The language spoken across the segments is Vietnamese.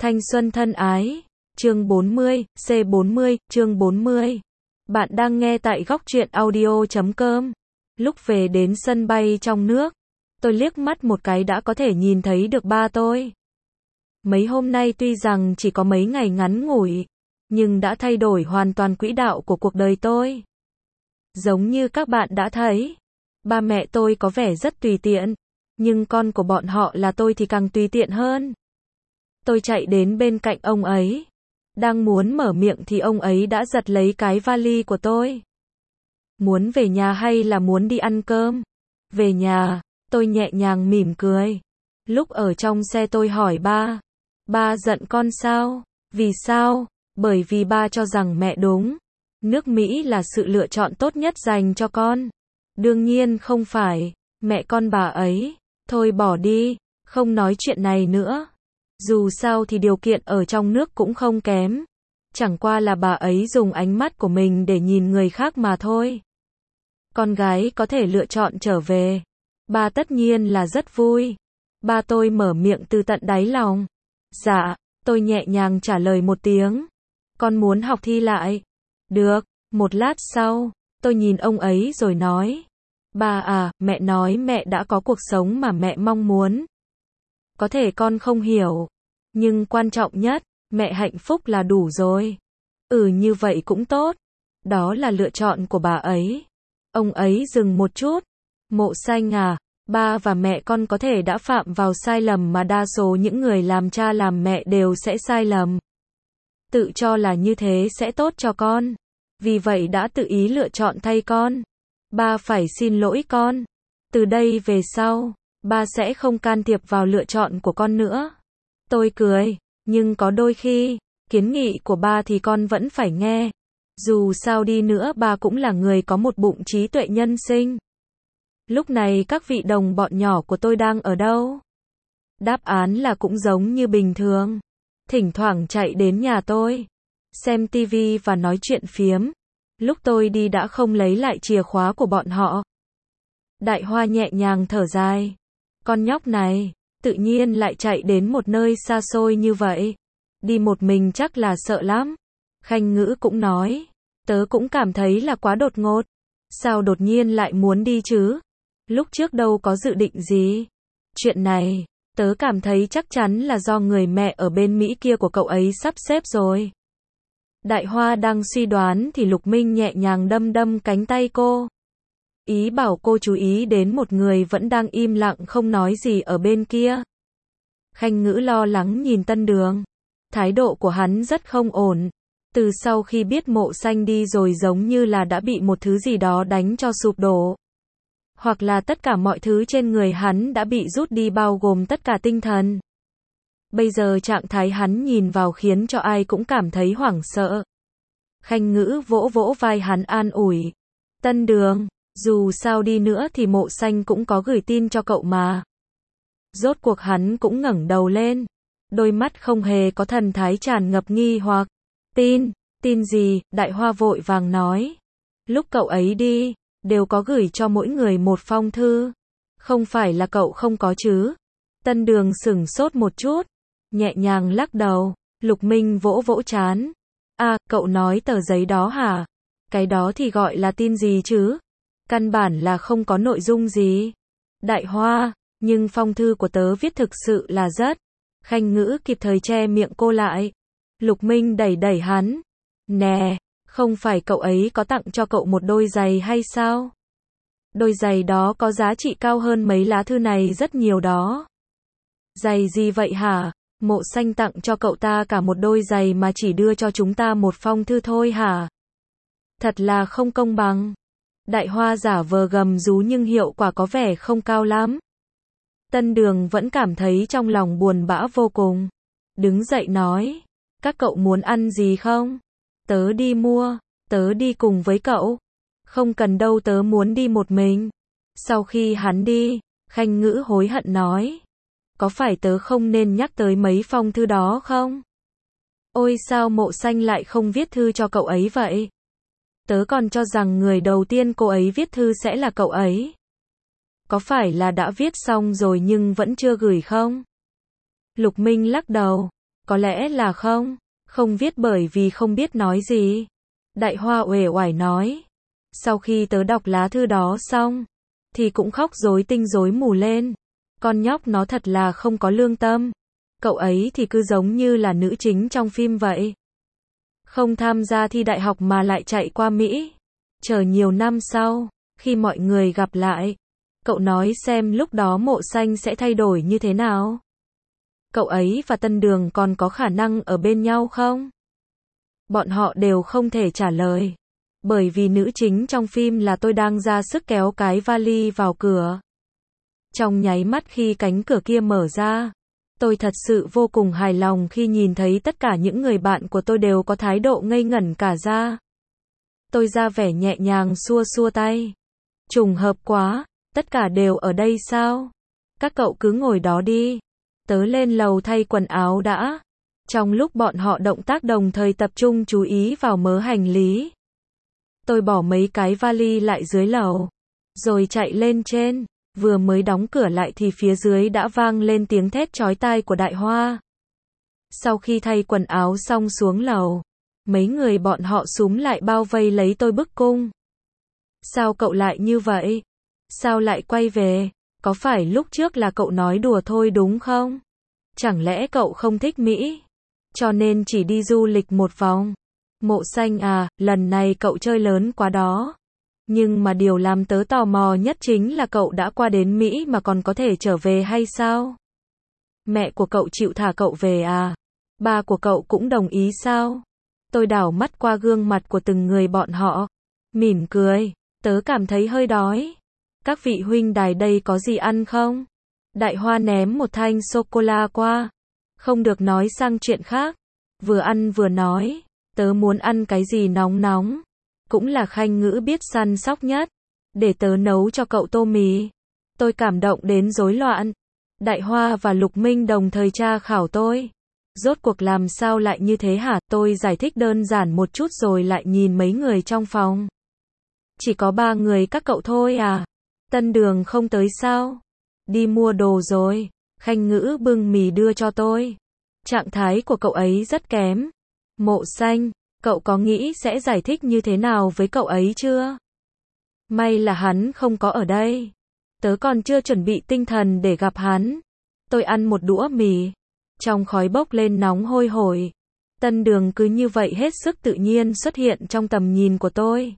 Thanh xuân thân ái, chương 40, C40, chương 40. Bạn đang nghe tại góc truyện audio.com. Lúc về đến sân bay trong nước, tôi liếc mắt một cái đã có thể nhìn thấy được ba tôi. Mấy hôm nay tuy rằng chỉ có mấy ngày ngắn ngủi, nhưng đã thay đổi hoàn toàn quỹ đạo của cuộc đời tôi. Giống như các bạn đã thấy, ba mẹ tôi có vẻ rất tùy tiện, nhưng con của bọn họ là tôi thì càng tùy tiện hơn. Tôi chạy đến bên cạnh ông ấy, đang muốn mở miệng thì ông ấy đã giật lấy cái vali của tôi. Muốn về nhà hay là muốn đi ăn cơm? Về nhà, tôi nhẹ nhàng mỉm cười. Lúc ở trong xe tôi hỏi ba giận con sao? Vì sao? Bởi vì ba cho rằng mẹ đúng. Nước Mỹ là sự lựa chọn tốt nhất dành cho con. Đương nhiên không phải, mẹ con bà ấy. Thôi bỏ đi, không nói chuyện này nữa. Dù sao thì điều kiện ở trong nước cũng không kém. Chẳng qua là bà ấy dùng ánh mắt của mình để nhìn người khác mà thôi. Con gái có thể lựa chọn trở về. Ba tất nhiên là rất vui. Ba tôi mở miệng từ tận đáy lòng. Dạ, tôi nhẹ nhàng trả lời một tiếng. Con muốn học thi lại. Được, một lát sau, tôi nhìn ông ấy rồi nói. Ba à, mẹ nói mẹ đã có cuộc sống mà mẹ mong muốn. Có thể con không hiểu, nhưng quan trọng nhất, mẹ hạnh phúc là đủ rồi. Như vậy cũng tốt. Đó là lựa chọn của bà ấy. Ông ấy dừng một chút. Mộ Xanh à, ba và mẹ con có thể đã phạm vào sai lầm mà đa số những người làm cha làm mẹ đều sẽ sai lầm. Tự cho là như thế sẽ tốt cho con. Vì vậy đã tự ý lựa chọn thay con. Ba phải xin lỗi con. Từ đây về sau, ba sẽ không can thiệp vào lựa chọn của con nữa. Tôi cười, nhưng có đôi khi, kiến nghị của ba thì con vẫn phải nghe. Dù sao đi nữa ba cũng là người có một bụng trí tuệ nhân sinh. Lúc này các vị đồng bọn nhỏ của tôi đang ở đâu? Đáp án là cũng giống như bình thường. Thỉnh thoảng chạy đến nhà tôi, xem tivi và nói chuyện phiếm. Lúc tôi đi đã không lấy lại chìa khóa của bọn họ. Đại Hoa nhẹ nhàng thở dài. Con nhóc này, tự nhiên lại chạy đến một nơi xa xôi như vậy. Đi một mình chắc là sợ lắm. Khanh Ngữ cũng nói. Tớ cũng cảm thấy là quá đột ngột. Sao đột nhiên lại muốn đi chứ? Lúc trước đâu có dự định gì. Chuyện này, tớ cảm thấy chắc chắn là do người mẹ ở bên Mỹ kia của cậu ấy sắp xếp rồi. Đại Hoa đang suy đoán thì Lục Minh nhẹ nhàng đâm đâm cánh tay cô. Ý bảo cô chú ý đến một người vẫn đang im lặng không nói gì ở bên kia. Khanh Ngữ lo lắng nhìn Tân Đường. Thái độ của hắn rất không ổn. Từ sau khi biết Mộ Xanh đi rồi giống như là đã bị một thứ gì đó đánh cho sụp đổ. Hoặc là tất cả mọi thứ trên người hắn đã bị rút đi bao gồm tất cả tinh thần. Bây giờ trạng thái hắn nhìn vào khiến cho ai cũng cảm thấy hoảng sợ. Khanh Ngữ vỗ vỗ vai hắn an ủi. Tân Đường, dù sao đi nữa thì Mộ Xanh cũng có gửi tin cho cậu mà. Rốt cuộc hắn cũng ngẩng đầu lên. Đôi mắt không hề có thần thái tràn ngập nghi hoặc. Tin gì? Đại Hoa vội vàng nói. Lúc cậu ấy đi, đều có gửi cho mỗi người một phong thư. Không phải là cậu không có chứ? Tân Đường sửng sốt một chút, nhẹ nhàng lắc đầu. Lục Minh vỗ vỗ trán. À, cậu nói tờ giấy đó hả? Cái đó thì gọi là tin gì chứ? Căn bản là không có nội dung gì. Đại Hoa, nhưng phong thư của tớ viết thực sự là rất. Khanh Ngữ kịp thời che miệng cô lại. Lục Minh đẩy đẩy hắn. Nè, không phải cậu ấy có tặng cho cậu một đôi giày hay sao? Đôi giày đó có giá trị cao hơn mấy lá thư này rất nhiều đó. Giày gì vậy hả? Mộ Xanh tặng cho cậu ta cả một đôi giày mà chỉ đưa cho chúng ta một phong thư thôi hả? Thật là không công bằng. Đại Hoa giả vờ gầm rú nhưng hiệu quả có vẻ không cao lắm. Tân Đường vẫn cảm thấy trong lòng buồn bã vô cùng. Đứng dậy nói. Các cậu muốn ăn gì không? Tớ đi mua. Tớ đi cùng với cậu. Không cần đâu, tớ muốn đi một mình. Sau khi hắn đi, Khanh Ngữ hối hận nói. Có phải tớ không nên nhắc tới mấy phong thư đó không? Ôi sao Mộ Xanh lại không viết thư cho cậu ấy vậy? Tớ còn cho rằng người đầu tiên cô ấy viết thư sẽ là cậu ấy. Có phải là đã viết xong rồi nhưng vẫn chưa gửi không? Lục Minh lắc đầu. Có lẽ là không. Không viết bởi vì không biết nói gì. Đại Hoa uể oải nói. Sau khi tớ đọc lá thư đó xong, thì cũng khóc rối tinh rối mù lên. Con nhóc nó thật là không có lương tâm. Cậu ấy thì cứ giống như là nữ chính trong phim vậy. Không tham gia thi đại học mà lại chạy qua Mỹ. Chờ nhiều năm sau, khi mọi người gặp lại, cậu nói xem lúc đó Mộ Xanh sẽ thay đổi như thế nào. Cậu ấy và Tân Đường còn có khả năng ở bên nhau không? Bọn họ đều không thể trả lời. Bởi vì nữ chính trong phim là tôi đang ra sức kéo cái vali vào cửa. Trong nháy mắt khi cánh cửa kia mở ra, tôi thật sự vô cùng hài lòng khi nhìn thấy tất cả những người bạn của tôi đều có thái độ ngây ngẩn cả ra. Tôi ra vẻ nhẹ nhàng xua xua tay. Trùng hợp quá, tất cả đều ở đây sao? Các cậu cứ ngồi đó đi. Tớ lên lầu thay quần áo đã. Trong lúc bọn họ động tác đồng thời tập trung chú ý vào mớ hành lý, tôi bỏ mấy cái vali lại dưới lầu, rồi chạy lên trên. Vừa mới đóng cửa lại thì phía dưới đã vang lên tiếng thét chói tai của Đại Hoa. Sau khi thay quần áo xong xuống lầu, mấy người bọn họ xúm lại bao vây lấy tôi bức cung. Sao cậu lại như vậy? Sao lại quay về? Có phải lúc trước là cậu nói đùa thôi đúng không? Chẳng lẽ cậu không thích Mỹ, cho nên chỉ đi du lịch một vòng? Mộ Xanh à, lần này cậu chơi lớn quá đó. Nhưng mà điều làm tớ tò mò nhất chính là cậu đã qua đến Mỹ mà còn có thể trở về hay sao? Mẹ của cậu chịu thả cậu về à? Ba của cậu cũng đồng ý sao? Tôi đảo mắt qua gương mặt của từng người bọn họ, mỉm cười. Tớ cảm thấy hơi đói. Các vị huynh đài đây có gì ăn không? Đại Hoa ném một thanh sô-cô-la qua. Không được nói sang chuyện khác. Vừa ăn vừa nói, tớ muốn ăn cái gì nóng nóng. Cũng là Khanh ngữ biết săn sóc nhất. Để tớ nấu cho cậu tô mì. Tôi cảm động đến rối loạn. Đại Hoa và Lục Minh đồng thời tra khảo tôi. Rốt cuộc làm sao lại như thế hả? Tôi giải thích đơn giản một chút rồi lại nhìn mấy người trong phòng. Chỉ có 3 người các cậu thôi à? Tân Đường không tới sao? Đi mua đồ rồi. Khanh ngữ bưng mì đưa cho tôi. Trạng thái của cậu ấy rất kém. Mộ Xanh, cậu có nghĩ sẽ giải thích như thế nào với cậu ấy chưa? May là hắn không có ở đây. Tớ còn chưa chuẩn bị tinh thần để gặp hắn. Tôi ăn một đũa mì. Trong khói bốc lên nóng hôi hổi. Tân Đường cứ như vậy hết sức tự nhiên xuất hiện trong tầm nhìn của tôi.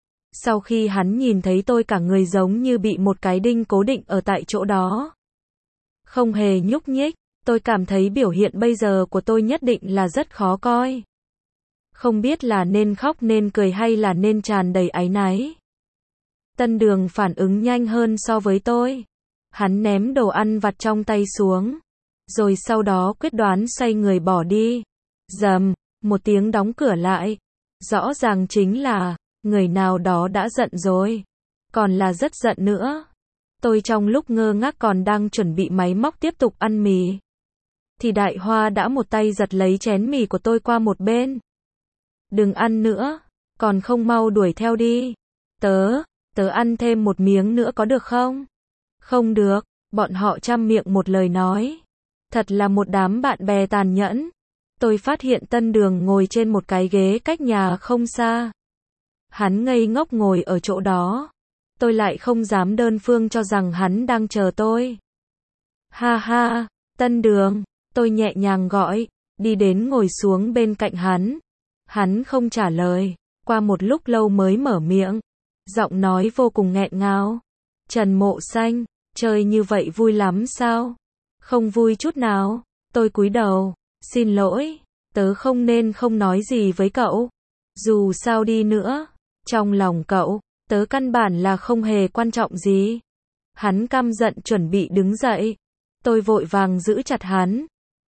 Sau khi hắn nhìn thấy tôi cả người giống như bị một cái đinh cố định ở tại chỗ đó. Không hề nhúc nhích, tôi cảm thấy biểu hiện bây giờ của tôi nhất định là rất khó coi. Không biết là nên khóc nên cười hay là nên tràn đầy áy náy. Tân Đường phản ứng nhanh hơn so với tôi. Hắn ném đồ ăn vặt trong tay xuống. Rồi sau đó quyết đoán xoay người bỏ đi. Rầm, một tiếng đóng cửa lại. Rõ ràng chính là người nào đó đã giận rồi. Còn là rất giận nữa. Tôi trong lúc ngơ ngác còn đang chuẩn bị máy móc tiếp tục ăn mì. Thì Đại Hoa đã một tay giật lấy chén mì của tôi qua một bên. Đừng ăn nữa. Còn không mau đuổi theo đi. Tớ ăn thêm một miếng nữa có được không? Không được. Bọn họ trăm miệng một lời nói. Thật là một đám bạn bè tàn nhẫn. Tôi phát hiện Tân Đường ngồi trên một cái ghế cách nhà không xa. Hắn ngây ngốc ngồi ở chỗ đó. Tôi lại không dám đơn phương cho rằng hắn đang chờ tôi. Ha ha, Tân Đường, tôi nhẹ nhàng gọi, đi đến ngồi xuống bên cạnh hắn. Hắn không trả lời, qua một lúc lâu mới mở miệng. Giọng nói vô cùng nghẹn ngào. Trần Mộ Xanh, chơi như vậy vui lắm sao? Không vui chút nào. Tôi cúi đầu, xin lỗi, tớ không nên không nói gì với cậu. Dù sao đi nữa, trong lòng cậu, tớ căn bản là không hề quan trọng gì. Hắn căm giận chuẩn bị đứng dậy. Tôi vội vàng giữ chặt hắn.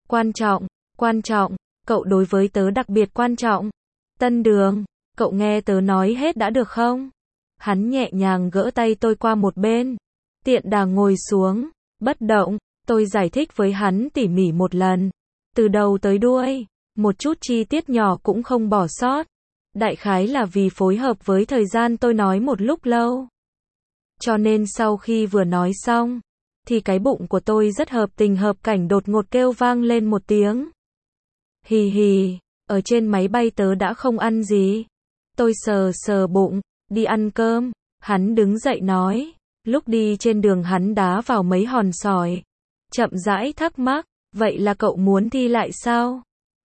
Quan trọng, cậu đối với tớ đặc biệt quan trọng. Tân Đường, cậu nghe tớ nói hết đã được không? Hắn nhẹ nhàng gỡ tay tôi qua một bên. Tiện đà ngồi xuống, bất động. Tôi giải thích với hắn tỉ mỉ một lần. Từ đầu tới đuôi, một chút chi tiết nhỏ cũng không bỏ sót. Đại khái là vì phối hợp với thời gian tôi nói một lúc lâu. Cho nên sau khi vừa nói xong, thì cái bụng của tôi rất hợp tình hợp cảnh đột ngột kêu vang lên một tiếng. Hì hì, ở trên máy bay tớ đã không ăn gì. Tôi sờ sờ bụng, đi ăn cơm. Hắn đứng dậy nói. Lúc đi trên đường hắn đá vào mấy hòn sỏi. Chậm rãi thắc mắc, vậy là cậu muốn thi lại sao?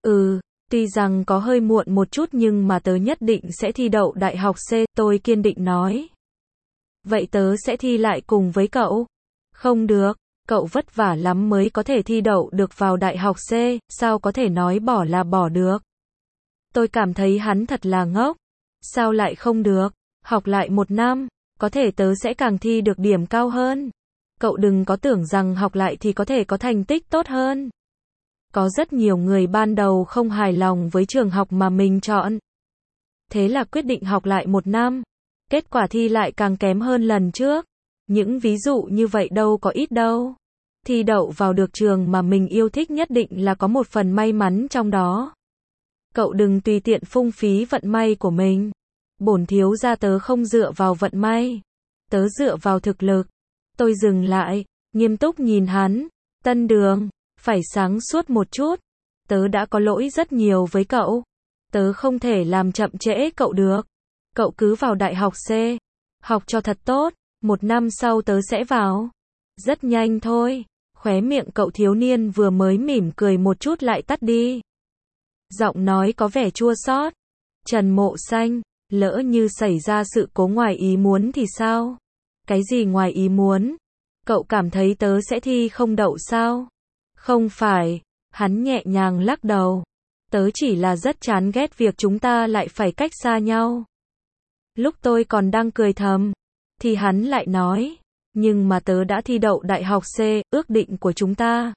Tuy rằng có hơi muộn một chút nhưng mà tớ nhất định sẽ thi đậu đại học C, tôi kiên định nói. Vậy tớ sẽ thi lại cùng với cậu. Không được, cậu vất vả lắm mới có thể thi đậu được vào đại học C, sao có thể nói bỏ là bỏ được. Tôi cảm thấy hắn thật là ngốc. Sao lại không được, học lại 1 năm, có thể tớ sẽ càng thi được điểm cao hơn. Cậu đừng có tưởng rằng học lại thì có thể có thành tích tốt hơn. Có rất nhiều người ban đầu không hài lòng với trường học mà mình chọn. Thế là quyết định học lại 1 năm. Kết quả thi lại càng kém hơn lần trước. Những ví dụ như vậy đâu có ít đâu. Thi đậu vào được trường mà mình yêu thích nhất định là có một phần may mắn trong đó. Cậu đừng tùy tiện phung phí vận may của mình. Bổn thiếu gia tớ không dựa vào vận may. Tớ dựa vào thực lực. Tôi dừng lại, nghiêm túc nhìn hắn. Tân Đường, phải sáng suốt một chút. Tớ đã có lỗi rất nhiều với cậu. Tớ không thể làm chậm trễ cậu được. Cậu cứ vào đại học C. Học cho thật tốt. 1 năm sau tớ sẽ vào. Rất nhanh thôi. Khóe miệng cậu thiếu niên vừa mới mỉm cười một chút lại tắt đi. Giọng nói có vẻ chua xót. Trần Mộ Xanh, lỡ như xảy ra sự cố ngoài ý muốn thì sao? Cái gì ngoài ý muốn? Cậu cảm thấy tớ sẽ thi không đậu sao? Không phải, hắn nhẹ nhàng lắc đầu. Tớ chỉ là rất chán ghét việc chúng ta lại phải cách xa nhau. Lúc tôi còn đang cười thầm, thì hắn lại nói, nhưng mà tớ đã thi đậu đại học C, ước định của chúng ta.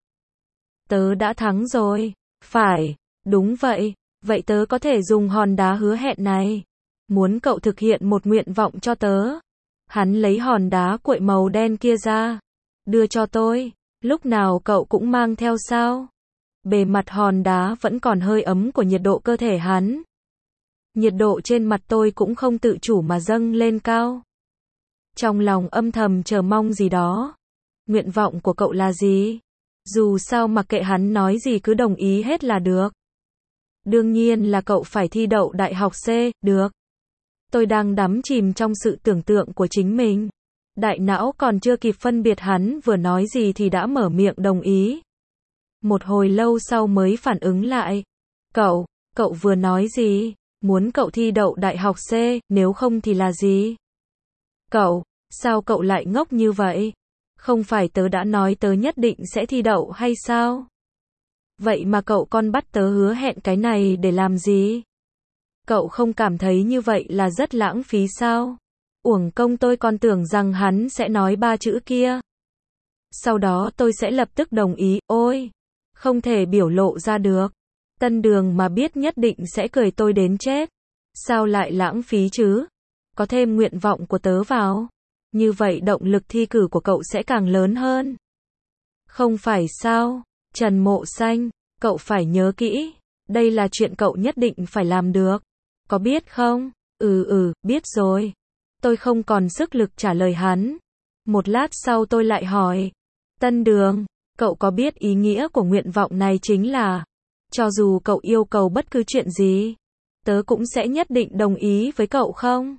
Tớ đã thắng rồi. Phải, đúng vậy. Vậy tớ có thể dùng hòn đá hứa hẹn này. Muốn cậu thực hiện một nguyện vọng cho tớ. Hắn lấy hòn đá cuội màu đen kia ra. Đưa cho tôi. Lúc nào cậu cũng mang theo sao? Bề mặt hòn đá vẫn còn hơi ấm của nhiệt độ cơ thể hắn. Nhiệt độ trên mặt tôi cũng không tự chủ mà dâng lên cao. Trong lòng âm thầm chờ mong gì đó. Nguyện vọng của cậu là gì? Dù sao mặc kệ hắn nói gì cứ đồng ý hết là được. Đương nhiên là cậu phải thi đậu đại học C, được. Tôi đang đắm chìm trong sự tưởng tượng của chính mình. Đại não còn chưa kịp phân biệt hắn vừa nói gì thì đã mở miệng đồng ý. Một hồi lâu sau mới phản ứng lại. Cậu vừa nói gì? Muốn cậu thi đậu đại học C, nếu không thì là gì? Sao cậu lại ngốc như vậy? Không phải tớ đã nói tớ nhất định sẽ thi đậu hay sao? Vậy mà cậu còn bắt tớ hứa hẹn cái này để làm gì? Cậu không cảm thấy như vậy là rất lãng phí sao? Uổng công tôi còn tưởng rằng hắn sẽ nói 3 chữ kia. Sau đó tôi sẽ lập tức đồng ý, ôi! Không thể biểu lộ ra được. Tân Đường mà biết nhất định sẽ cười tôi đến chết. Sao lại lãng phí chứ? Có thêm nguyện vọng của tớ vào. Như vậy động lực thi cử của cậu sẽ càng lớn hơn. Không phải sao? Trần Mộ Xanh, cậu phải nhớ kỹ. Đây là chuyện cậu nhất định phải làm được. Có biết không? Biết rồi. Tôi không còn sức lực trả lời hắn. Một lát sau tôi lại hỏi. Tân Đường, cậu có biết ý nghĩa của nguyện vọng này chính là, cho dù cậu yêu cầu bất cứ chuyện gì, tớ cũng sẽ nhất định đồng ý với cậu không?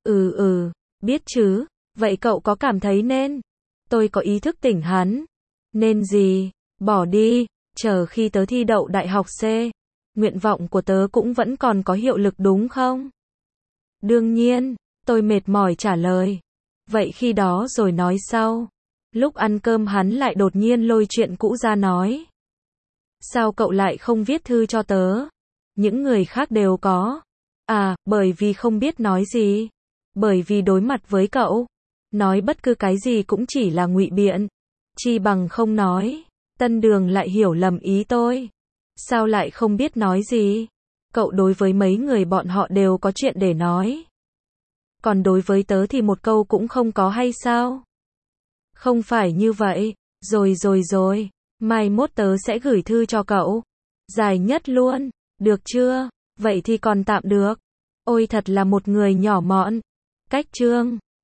Biết chứ. Vậy cậu có cảm thấy nên? Tôi có ý thức tỉnh hắn. Nên gì? Bỏ đi, chờ khi tớ thi đậu đại học C. Nguyện vọng của tớ cũng vẫn còn có hiệu lực đúng không? Đương nhiên, tôi mệt mỏi trả lời. Vậy khi đó rồi nói sau. Lúc ăn cơm hắn lại đột nhiên lôi chuyện cũ ra nói. Sao cậu lại không viết thư cho tớ? Những người khác đều có. Bởi vì không biết nói gì. Bởi vì đối mặt với cậu, nói bất cứ cái gì cũng chỉ là ngụy biện. Chi bằng không nói. Tân Đường lại hiểu lầm ý tôi. Sao lại không biết nói gì? Cậu đối với mấy người bọn họ đều có chuyện để nói. Còn đối với tớ thì một câu cũng không có hay sao? Không phải như vậy. Rồi. Mai mốt tớ sẽ gửi thư cho cậu. Dài nhất luôn. Được chưa? Vậy thì còn tạm được. Ôi thật là một người nhỏ mọn. Cách chương